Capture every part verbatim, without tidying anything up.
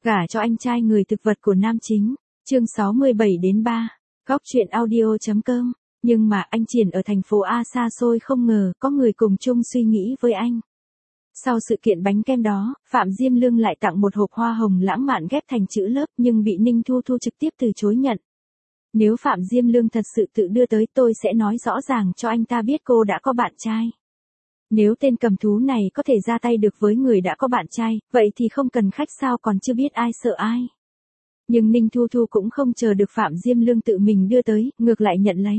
Gả cho anh trai người thực vật của nam chính. Chương sáu mươi bảy đến ba. Góc truyện audio.com. Nhưng mà anh Triển ở thành phố A xa xôi không ngờ có người cùng chung suy nghĩ với anh. Sau sự kiện bánh kem đó, Phạm Diêm Lương lại tặng một hộp hoa hồng lãng mạn ghép thành chữ lớp nhưng bị Ninh Thu Thu trực tiếp từ chối nhận. Nếu Phạm Diêm Lương thật sự tự đưa tới tôi sẽ nói rõ ràng cho anh ta biết cô đã có bạn trai. Nếu tên cầm thú này có thể ra tay được với người đã có bạn trai, vậy thì không cần khách sao còn chưa biết ai sợ ai. Nhưng Ninh Thu Thu cũng không chờ được Phạm Diêm Lương tự mình đưa tới, ngược lại nhận lấy.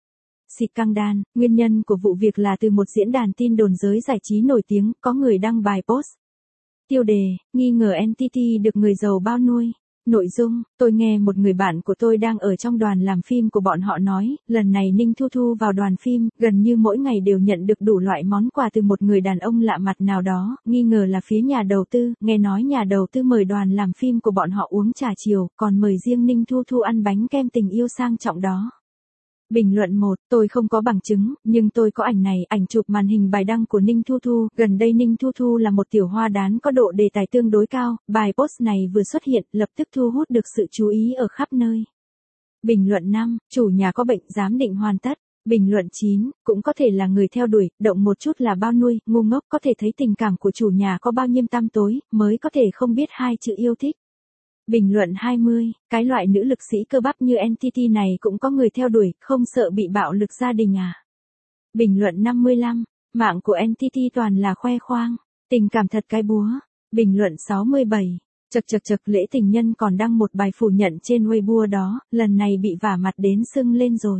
Xịt căng đan, nguyên nhân của vụ việc là từ một diễn đàn tin đồn giới giải trí nổi tiếng, có người đăng bài post. Tiêu đề, nghi ngờ en tê tê được người giàu bao nuôi. Nội dung, tôi nghe một người bạn của tôi đang ở trong đoàn làm phim của bọn họ nói, lần này Ninh Thu Thu vào đoàn phim, gần như mỗi ngày đều nhận được đủ loại món quà từ một người đàn ông lạ mặt nào đó, nghi ngờ là phía nhà đầu tư, nghe nói nhà đầu tư mời đoàn làm phim của bọn họ uống trà chiều, còn mời riêng Ninh Thu Thu ăn bánh kem tình yêu sang trọng đó. Bình luận một, tôi không có bằng chứng, nhưng tôi có ảnh này, ảnh chụp màn hình bài đăng của Ninh Thu Thu, gần đây Ninh Thu Thu là một tiểu hoa đán có độ đề tài tương đối cao, bài post này vừa xuất hiện, lập tức thu hút được sự chú ý ở khắp nơi. Bình luận năm, chủ nhà có bệnh giám định hoàn tất. Bình luận chín, cũng có thể là người theo đuổi, động một chút là bao nuôi, ngu ngốc có thể thấy tình cảm của chủ nhà có bao nhiêu tăm tối, mới có thể không biết hai chữ yêu thích. Bình luận hai mươi, cái loại nữ lực sĩ cơ bắp như en tê tê này cũng có người theo đuổi, không sợ bị bạo lực gia đình à. Bình luận năm mươi lăm, mạng của en tê tê toàn là khoe khoang, tình cảm thật cái búa. Bình luận sáu mươi bảy, chật chật chật lễ tình nhân còn đăng một bài phủ nhận trên Weibo đó, lần này bị vả mặt đến sưng lên rồi.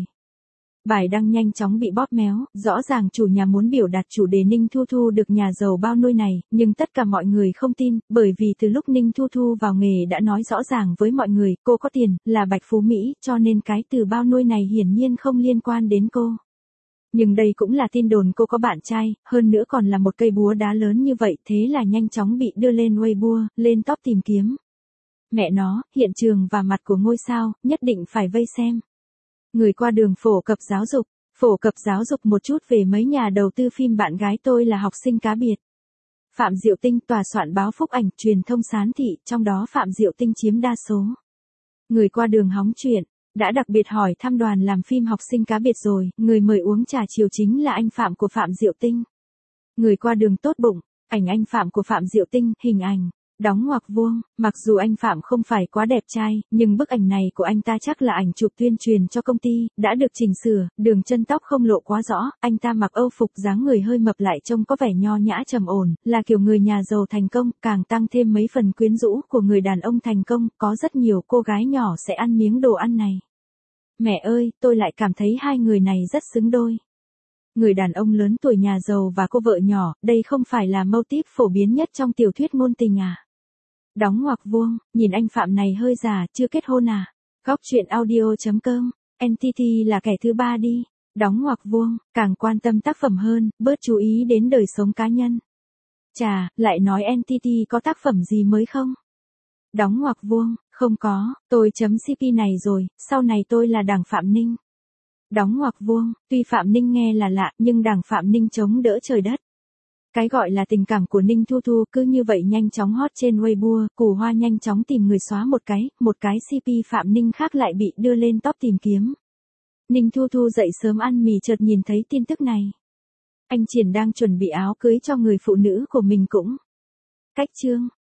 Bài đăng nhanh chóng bị bóp méo, rõ ràng chủ nhà muốn biểu đạt chủ đề Ninh Thu Thu được nhà giàu bao nuôi này, nhưng tất cả mọi người không tin, bởi vì từ lúc Ninh Thu Thu vào nghề đã nói rõ ràng với mọi người, cô có tiền, là bạch phú Mỹ, cho nên cái từ bao nuôi này hiển nhiên không liên quan đến cô. Nhưng đây cũng là tin đồn cô có bạn trai, hơn nữa còn là một cây búa đá lớn như vậy, thế là nhanh chóng bị đưa lên Weibo, lên top tìm kiếm. Mẹ nó, hiện trường và mặt của ngôi sao, nhất định phải vây xem. Người qua đường phổ cập giáo dục, phổ cập giáo dục một chút về mấy nhà đầu tư phim bạn gái tôi là học sinh cá biệt. Phạm Diệu Tinh tòa soạn báo Phúc Ảnh, truyền thông Sán Thị, trong đó Phạm Diệu Tinh chiếm đa số. Người qua đường hóng chuyện, đã đặc biệt hỏi thăm đoàn làm phim học sinh cá biệt rồi, người mời uống trà chiều chính là anh Phạm của Phạm Diệu Tinh. Người qua đường tốt bụng, ảnh anh Phạm của Phạm Diệu Tinh, hình ảnh. Đóng ngoặc vuông, mặc dù anh Phạm không phải quá đẹp trai, nhưng bức ảnh này của anh ta chắc là ảnh chụp tuyên truyền cho công ty, đã được chỉnh sửa, đường chân tóc không lộ quá rõ, anh ta mặc âu phục dáng người hơi mập lại trông có vẻ nho nhã trầm ổn, là kiểu người nhà giàu thành công, càng tăng thêm mấy phần quyến rũ của người đàn ông thành công, có rất nhiều cô gái nhỏ sẽ ăn miếng đồ ăn này. Mẹ ơi, tôi lại cảm thấy hai người này rất xứng đôi. Người đàn ông lớn tuổi nhà giàu và cô vợ nhỏ, đây không phải là mâu típ phổ biến nhất trong tiểu thuyết ngôn tình à? Đóng ngoặc vuông, nhìn anh Phạm này hơi già, chưa kết hôn à? Góc truyện audio.com, en tê tê là kẻ thứ ba đi. Đóng ngoặc vuông, càng quan tâm tác phẩm hơn, bớt chú ý đến đời sống cá nhân. Chà, lại nói en tê tê có tác phẩm gì mới không? Đóng ngoặc vuông, không có, tôi chấm xê pê này rồi, sau này tôi là đảng Phạm Ninh. Đóng ngoặc vuông, tuy Phạm Ninh nghe là lạ, nhưng đảng Phạm Ninh chống đỡ trời đất. Cái gọi là tình cảm của Ninh Thu Thu cứ như vậy nhanh chóng hot trên Weibo, Củ Hoa nhanh chóng tìm người xóa một cái, một cái xê pê Phạm Ninh khác lại bị đưa lên top tìm kiếm. Ninh Thu Thu dậy sớm ăn mì chợt nhìn thấy tin tức này. Anh Triển đang chuẩn bị áo cưới cho người phụ nữ của mình cũng. Cách chương,